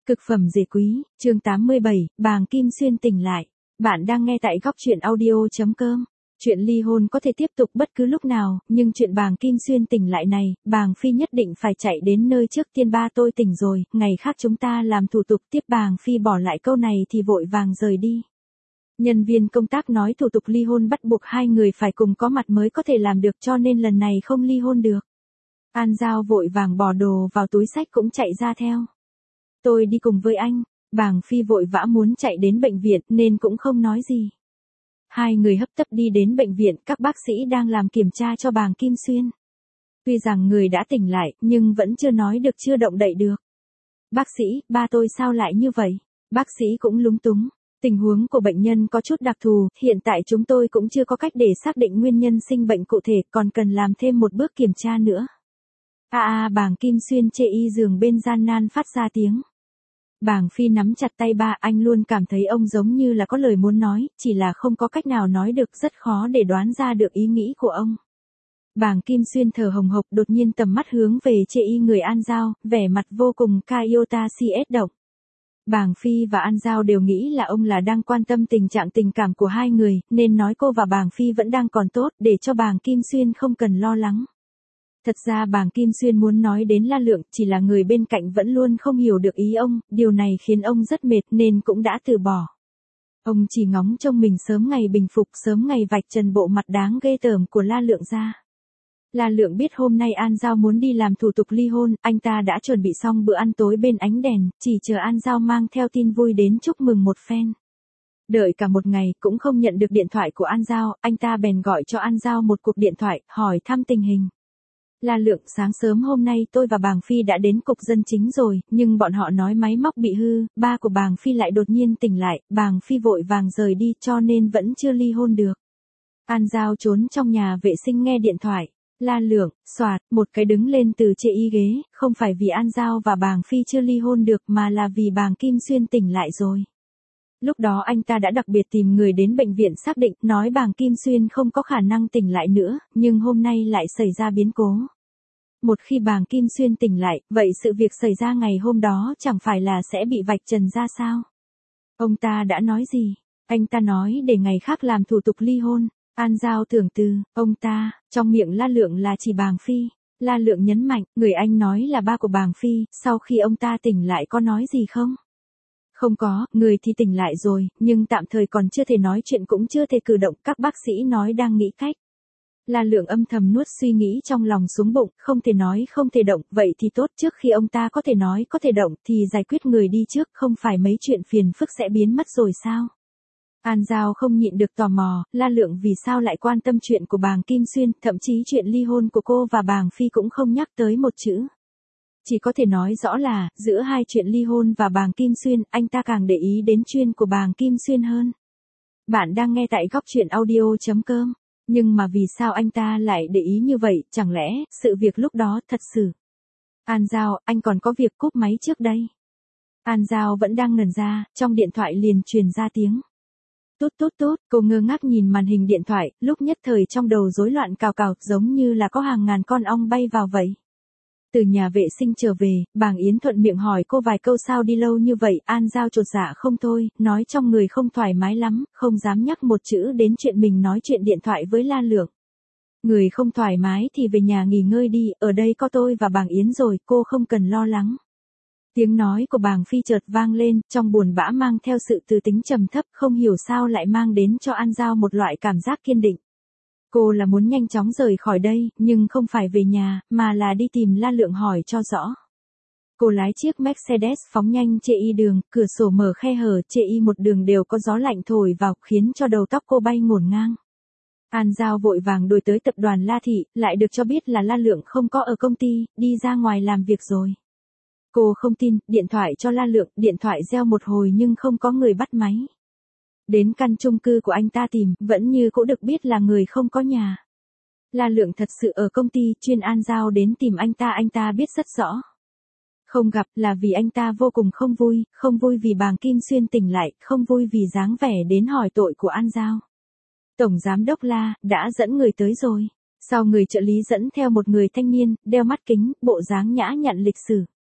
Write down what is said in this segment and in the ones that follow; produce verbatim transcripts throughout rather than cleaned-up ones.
Cực phẩm dề quý, chương tám mươi bảy, Bàng Kim Xuyên tỉnh lại. Bạn đang nghe tại góc truyện audio chấm com. Chuyện ly hôn có thể tiếp tục bất cứ lúc nào, nhưng chuyện Bàng Kim Xuyên tỉnh lại này, Bàng Phi nhất định phải chạy đến nơi trước tiên. Ba tôi tỉnh rồi, ngày khác chúng ta làm thủ tục tiếp. Bàng Phi bỏ lại câu này thì vội vàng rời đi. Nhân viên công tác nói thủ tục ly hôn bắt buộc hai người phải cùng có mặt mới có thể làm được, cho nên lần này không ly hôn được. An Giao vội vàng bỏ đồ vào túi xách cũng chạy ra theo. Tôi đi cùng với anh. Bàng Phi vội vã muốn chạy đến bệnh viện nên cũng không nói gì. Hai người hấp tấp đi đến bệnh viện, các bác sĩ đang làm kiểm tra cho Bàng Kim Xuyên. Tuy rằng người đã tỉnh lại nhưng vẫn chưa nói được, chưa động đậy được. Bác sĩ, ba tôi sao lại như vậy? Bác sĩ cũng lúng túng. Tình huống của bệnh nhân có chút đặc thù, hiện tại chúng tôi cũng chưa có cách để xác định nguyên nhân sinh bệnh cụ thể, còn cần làm thêm một bước kiểm tra nữa. A a Bàng Kim Xuyên chê y giường bên gian nan phát ra tiếng. Bàng Phi nắm chặt tay ba, anh luôn cảm thấy ông giống như là có lời muốn nói, chỉ là không có cách nào nói được, rất khó để đoán ra được ý nghĩ của ông. Bàng Kim Xuyên thở hồng hộc, đột nhiên tầm mắt hướng về chê y người An Giao, vẻ mặt vô cùng Kaiota cs động. Bàng Phi và An Giao đều nghĩ là ông là đang quan tâm tình trạng tình cảm của hai người, nên nói cô và Bàng Phi vẫn đang còn tốt, để cho Bàng Kim Xuyên không cần lo lắng. Thật ra Bàng Kim Xuyên muốn nói đến La Lượng, chỉ là người bên cạnh vẫn luôn không hiểu được ý ông, điều này khiến ông rất mệt nên cũng đã từ bỏ. Ông chỉ ngóng trông mình sớm ngày bình phục, sớm ngày vạch trần bộ mặt đáng ghê tởm của La Lượng ra. La Lượng biết hôm nay An Giao muốn đi làm thủ tục ly hôn, anh ta đã chuẩn bị xong bữa ăn tối bên ánh đèn, chỉ chờ An Giao mang theo tin vui đến chúc mừng một phen. Đợi cả một ngày cũng không nhận được điện thoại của An Giao, anh ta bèn gọi cho An Giao một cuộc điện thoại, hỏi thăm tình hình. La Lượng, sáng sớm hôm nay tôi và Bàng Phi đã đến cục dân chính rồi, nhưng bọn họ nói máy móc bị hư, ba của Bàng Phi lại đột nhiên tỉnh lại, Bàng Phi vội vàng rời đi cho nên vẫn chưa ly hôn được. An Giao trốn trong nhà vệ sinh nghe điện thoại. La Lượng, xoạt, một cái đứng lên từ chê y ghế, không phải vì An Giao và Bàng Phi chưa ly hôn được mà là vì Bàng Kim Xuyên tỉnh lại rồi. Lúc đó anh ta đã đặc biệt tìm người đến bệnh viện xác định, nói Bàng Kim Xuyên không có khả năng tỉnh lại nữa, nhưng hôm nay lại xảy ra biến cố. Một khi Bàng Kim Xuyên tỉnh lại, vậy sự việc xảy ra ngày hôm đó chẳng phải là sẽ bị vạch trần ra sao? Ông ta đã nói gì? Anh ta nói để ngày khác làm thủ tục ly hôn. An Giao tưởng từ, ông ta, trong miệng La Lượng là chỉ Bàng Phi. La Lượng nhấn mạnh, người anh nói là ba của Bàng Phi, sau khi ông ta tỉnh lại có nói gì không? Không có, người thì tỉnh lại rồi, nhưng tạm thời còn chưa thể nói chuyện cũng chưa thể cử động, các bác sĩ nói đang nghĩ cách. La Lượng âm thầm nuốt suy nghĩ trong lòng xuống bụng, không thể nói không thể động, vậy thì tốt, trước khi ông ta có thể nói có thể động thì giải quyết người đi trước, không phải mấy chuyện phiền phức sẽ biến mất rồi sao? An Giao không nhịn được tò mò, La Lượng vì sao lại quan tâm chuyện của Bàng Kim Xuyên, thậm chí chuyện ly hôn của cô và Bàng Phi cũng không nhắc tới một chữ. Chỉ có thể nói rõ là, giữa hai chuyện ly hôn và Bàng Kim Xuyên, anh ta càng để ý đến chuyên của Bàng Kim Xuyên hơn. Bạn đang nghe tại góc truyện audio chấm com. Nhưng mà vì sao anh ta lại để ý như vậy, chẳng lẽ, sự việc lúc đó thật sự. An Giao, anh còn có việc, cúp máy trước đây. An Giao vẫn đang ngẩn ra, trong điện thoại liền truyền ra tiếng. Tốt tốt tốt, cô ngơ ngác nhìn màn hình điện thoại, lúc nhất thời trong đầu rối loạn cào cào, giống như là có hàng ngàn con ong bay vào vậy. Từ nhà vệ sinh trở về, Bàng Yến thuận miệng hỏi cô vài câu sao đi lâu như vậy, An Giao chột dạ không thôi, nói trong người không thoải mái lắm, không dám nhắc một chữ đến chuyện mình nói chuyện điện thoại với La Lượng. Người không thoải mái thì về nhà nghỉ ngơi đi, ở đây có tôi và Bàng Yến rồi, cô không cần lo lắng. Tiếng nói của Bàng Phi chợt vang lên, trong buồn bã mang theo sự từ tính trầm thấp, không hiểu sao lại mang đến cho An Giao một loại cảm giác kiên định. Cô là muốn nhanh chóng rời khỏi đây, nhưng không phải về nhà, mà là đi tìm La Lượng hỏi cho rõ. Cô lái chiếc Mercedes phóng nhanh chê y đường, cửa sổ mở khe hở, chê y một đường đều có gió lạnh thổi vào, khiến cho đầu tóc cô bay ngổn ngang. An Giao vội vàng đuổi tới tập đoàn La Thị, lại được cho biết là La Lượng không có ở công ty, đi ra ngoài làm việc rồi. Cô không tin, điện thoại cho La Lượng, điện thoại reo một hồi nhưng không có người bắt máy. Đến căn chung cư của anh ta tìm, vẫn như cũ được biết là người không có nhà. La Lượng thật sự ở công ty, chuyên An Giao đến tìm anh ta, anh ta biết rất rõ. Không gặp là vì anh ta vô cùng không vui, không vui vì Bàng Kim Xuyên tỉnh lại, không vui vì dáng vẻ đến hỏi tội của An Giao. Tổng giám đốc La, đã dẫn người tới rồi. Sau người trợ lý dẫn theo một người thanh niên, đeo mắt kính, bộ dáng nhã nhặn lịch sử.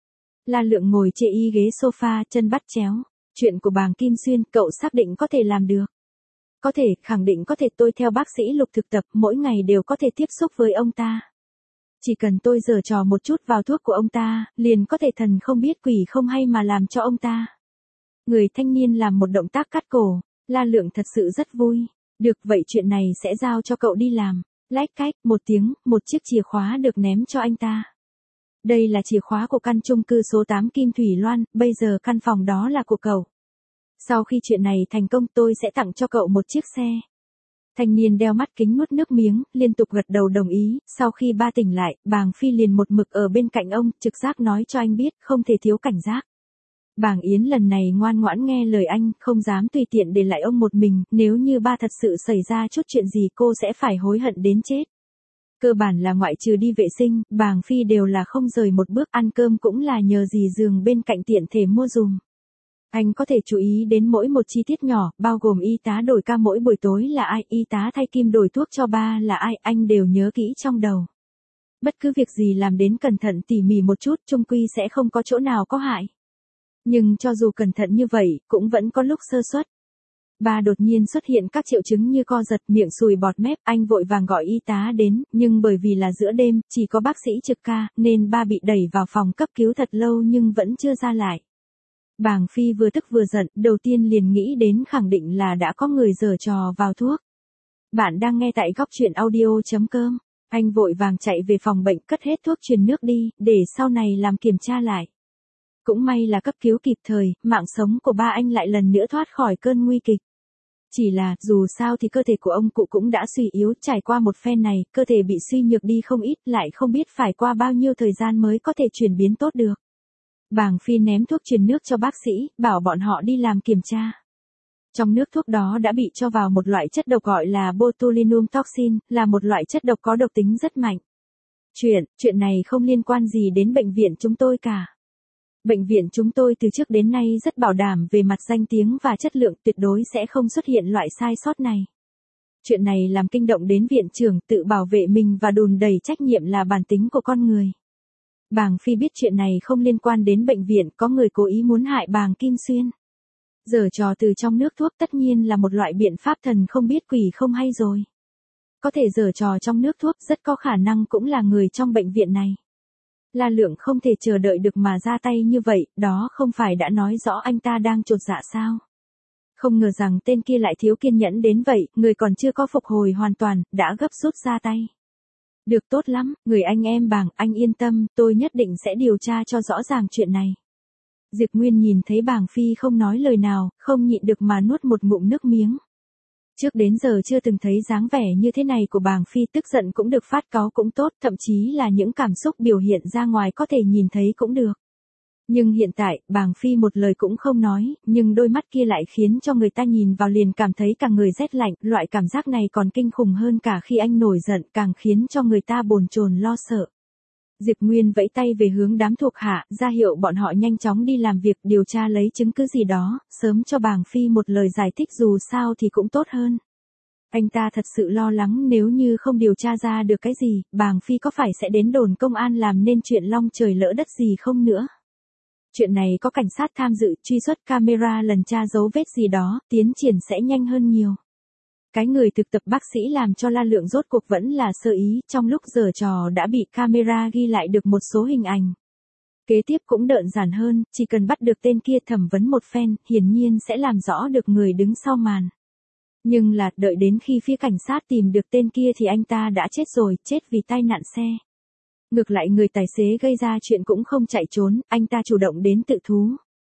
La Lượng ngồi chê y ghế sofa, chân bắt chéo. Chuyện của Bàng Kim Xuyên, cậu xác định có thể làm được. Có thể, khẳng định có thể, tôi theo bác sĩ Lục thực tập, mỗi ngày đều có thể tiếp xúc với ông ta. Chỉ cần tôi giở trò một chút vào thuốc của ông ta, liền có thể thần không biết quỷ không hay mà làm cho ông ta. Người thanh niên làm một động tác cắt cổ, La Lượng thật sự rất vui. Được, vậy chuyện này sẽ giao cho cậu đi làm. Lách cách, một tiếng, một chiếc chìa khóa được ném cho anh ta. Đây là chìa khóa của căn chung cư số tám Kim Thủy Loan, bây giờ căn phòng đó là của cậu. Sau khi chuyện này thành công tôi sẽ tặng cho cậu một chiếc xe. Thanh niên đeo mắt kính nuốt nước miếng, liên tục gật đầu đồng ý, sau khi ba tỉnh lại, Bàng Phi liền một mực ở bên cạnh ông, trực giác nói cho anh biết, không thể thiếu cảnh giác. Bàng Yến lần này ngoan ngoãn nghe lời anh, không dám tùy tiện để lại ông một mình, nếu như ba thật sự xảy ra chút chuyện gì cô sẽ phải hối hận đến chết. Cơ bản là ngoại trừ đi vệ sinh, Bàng Phi đều là không rời một bước, ăn cơm cũng là nhờ dì giường bên cạnh tiện thể mua dùm. Anh có thể chú ý đến mỗi một chi tiết nhỏ, bao gồm y tá đổi ca mỗi buổi tối là ai, y tá thay kim đổi thuốc cho ba là ai, anh đều nhớ kỹ trong đầu. Bất cứ việc gì làm đến cẩn thận tỉ mỉ một chút, chung quy sẽ không có chỗ nào có hại. Nhưng cho dù cẩn thận như vậy, cũng vẫn có lúc sơ suất. Ba đột nhiên xuất hiện các triệu chứng như co giật, miệng sùi bọt mép, anh vội vàng gọi y tá đến, nhưng bởi vì là giữa đêm, chỉ có bác sĩ trực ca, nên ba bị đẩy vào phòng cấp cứu thật lâu nhưng vẫn chưa ra lại. Bàng Phi vừa tức vừa giận, đầu tiên liền nghĩ đến khẳng định là đã có người giở trò vào thuốc. Bạn đang nghe tại góc truyện audio chấm com. Anh vội vàng chạy về phòng bệnh cất hết thuốc truyền nước đi, để sau này làm kiểm tra lại. Cũng may là cấp cứu kịp thời, mạng sống của ba anh lại lần nữa thoát khỏi cơn nguy kịch. Chỉ là, dù sao thì cơ thể của ông cụ cũng đã suy yếu, trải qua một phen này, cơ thể bị suy nhược đi không ít, lại không biết phải qua bao nhiêu thời gian mới có thể chuyển biến tốt được. Bàng Phi ném thuốc truyền nước cho bác sĩ, bảo bọn họ đi làm kiểm tra. Trong nước thuốc đó đã bị cho vào một loại chất độc gọi là botulinum toxin, là một loại chất độc có độc tính rất mạnh. Chuyện, chuyện này không liên quan gì đến bệnh viện chúng tôi cả. Bệnh viện chúng tôi từ trước đến nay rất bảo đảm về mặt danh tiếng và chất lượng, tuyệt đối sẽ không xuất hiện loại sai sót này. Chuyện này làm kinh động đến viện trưởng, tự bảo vệ mình và đùn đẩy trách nhiệm là bản tính của con người. Bàng Phi biết chuyện này không liên quan đến bệnh viện, có người cố ý muốn hại Bàng Kim Xuyên. Giở trò từ trong nước thuốc tất nhiên là một loại biện pháp thần không biết quỷ không hay rồi. Có thể giở trò trong nước thuốc rất có khả năng cũng là người trong bệnh viện này. La Lượng không thể chờ đợi được mà ra tay như vậy, đó không phải đã nói rõ anh ta đang chột dạ sao. Không ngờ rằng tên kia lại thiếu kiên nhẫn đến vậy, người còn chưa có phục hồi hoàn toàn, đã gấp rút ra tay. Được, tốt lắm, người anh em Bàng, anh yên tâm, tôi nhất định sẽ điều tra cho rõ ràng chuyện này. Diệp Nguyên nhìn thấy Bàng Phi không nói lời nào, không nhịn được mà nuốt một ngụm nước miếng. Trước đến giờ chưa từng thấy dáng vẻ như thế này của Bàng Phi, tức giận cũng được, phát cáu cũng tốt, thậm chí là những cảm xúc biểu hiện ra ngoài có thể nhìn thấy cũng được. Nhưng hiện tại, Bàng Phi một lời cũng không nói, nhưng đôi mắt kia lại khiến cho người ta nhìn vào liền cảm thấy cả người rét lạnh, loại cảm giác này còn kinh khủng hơn cả khi anh nổi giận, càng khiến cho người ta bồn chồn lo sợ. Diệp Nguyên vẫy tay về hướng đám thuộc hạ, ra hiệu bọn họ nhanh chóng đi làm việc, điều tra lấy chứng cứ gì đó, sớm cho Bàng Phi một lời giải thích dù sao thì cũng tốt hơn. Anh ta thật sự lo lắng nếu như không điều tra ra được cái gì, Bàng Phi có phải sẽ đến đồn công an làm nên chuyện long trời lỡ đất gì không nữa. Chuyện này có cảnh sát tham dự, truy xuất camera lần tra dấu vết gì đó, tiến triển sẽ nhanh hơn nhiều. Cái người thực tập bác sĩ làm cho La Lượng rốt cuộc vẫn là sơ ý, trong lúc giở trò đã bị camera ghi lại được một số hình ảnh. Kế tiếp cũng đơn giản hơn, chỉ cần bắt được tên kia thẩm vấn một phen, hiển nhiên sẽ làm rõ được người đứng sau màn. Nhưng là, đợi đến khi phía cảnh sát tìm được tên kia thì anh ta đã chết rồi, chết vì tai nạn xe. Ngược lại người tài xế gây ra chuyện cũng không chạy trốn, anh ta chủ động đến tự thú.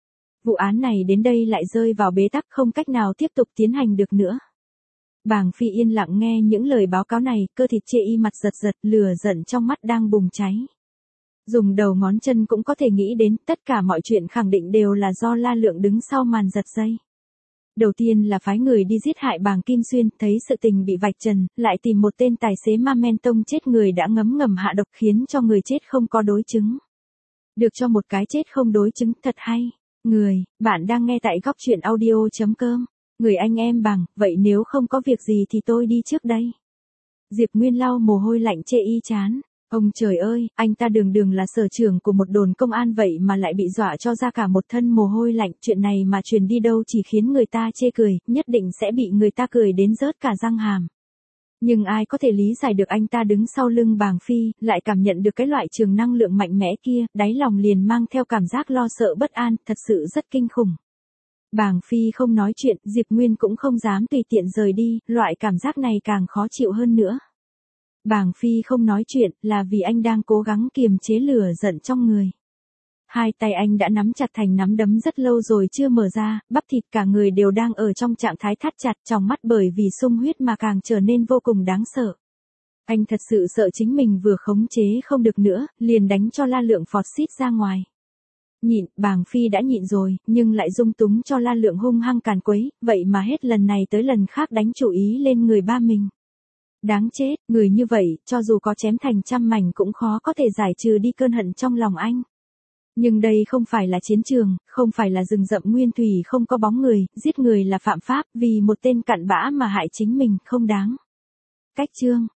Vụ án này đến đây lại rơi vào bế tắc, không cách nào tiếp tục tiến hành được nữa. Bàng Phi yên lặng nghe những lời báo cáo này, cơ thịt chê y mặt giật giật, lửa giận trong mắt đang bùng cháy. Dùng đầu ngón chân cũng có thể nghĩ đến, tất cả mọi chuyện khẳng định đều là do La Lượng đứng sau màn giật dây. Đầu tiên là phái người đi giết hại Bàng Kim Xuyên, thấy sự tình bị vạch trần, lại tìm một tên tài xế ma men tông chết người đã ngấm ngầm hạ độc khiến cho người chết không có đối chứng. Được cho một cái chết không đối chứng, thật hay. Người, bạn đang nghe tại góc truyện audio chấm com. Người anh em Bàng, vậy nếu không có việc gì thì tôi đi trước đây. Diệp Nguyên lau mồ hôi lạnh chê y chán. Ông trời ơi, anh ta đường đường là sở trưởng của một đồn công an vậy mà lại bị dọa cho ra cả một thân mồ hôi lạnh. Chuyện này mà truyền đi đâu chỉ khiến người ta chê cười, nhất định sẽ bị người ta cười đến rớt cả răng hàm. Nhưng ai có thể lý giải được anh ta đứng sau lưng Bàng Phi, lại cảm nhận được cái loại trường năng lượng mạnh mẽ kia, đáy lòng liền mang theo cảm giác lo sợ bất an, thật sự rất kinh khủng. Bàng Phi không nói chuyện, Diệp Nguyên cũng không dám tùy tiện rời đi, loại cảm giác này càng khó chịu hơn nữa. Bàng Phi không nói chuyện là vì anh đang cố gắng kiềm chế lửa giận trong người. Hai tay anh đã nắm chặt thành nắm đấm rất lâu rồi chưa mở ra, bắp thịt cả người đều đang ở trong trạng thái thắt chặt, trong mắt bởi vì sung huyết mà càng trở nên vô cùng đáng sợ. Anh thật sự sợ chính mình vừa khống chế không được nữa, liền đánh cho La Lượng phọt xít ra ngoài. Nhịn, Bàng Phi đã nhịn rồi, nhưng lại dung túng cho La Lượng hung hăng càn quấy, vậy mà hết lần này tới lần khác đánh chủ ý lên người ba mình. Đáng chết, người như vậy, cho dù có chém thành trăm mảnh cũng khó có thể giải trừ đi cơn hận trong lòng anh. Nhưng đây không phải là chiến trường, không phải là rừng rậm nguyên thủy không có bóng người, giết người là phạm pháp, vì một tên cặn bã mà hại chính mình, không đáng. Cách chương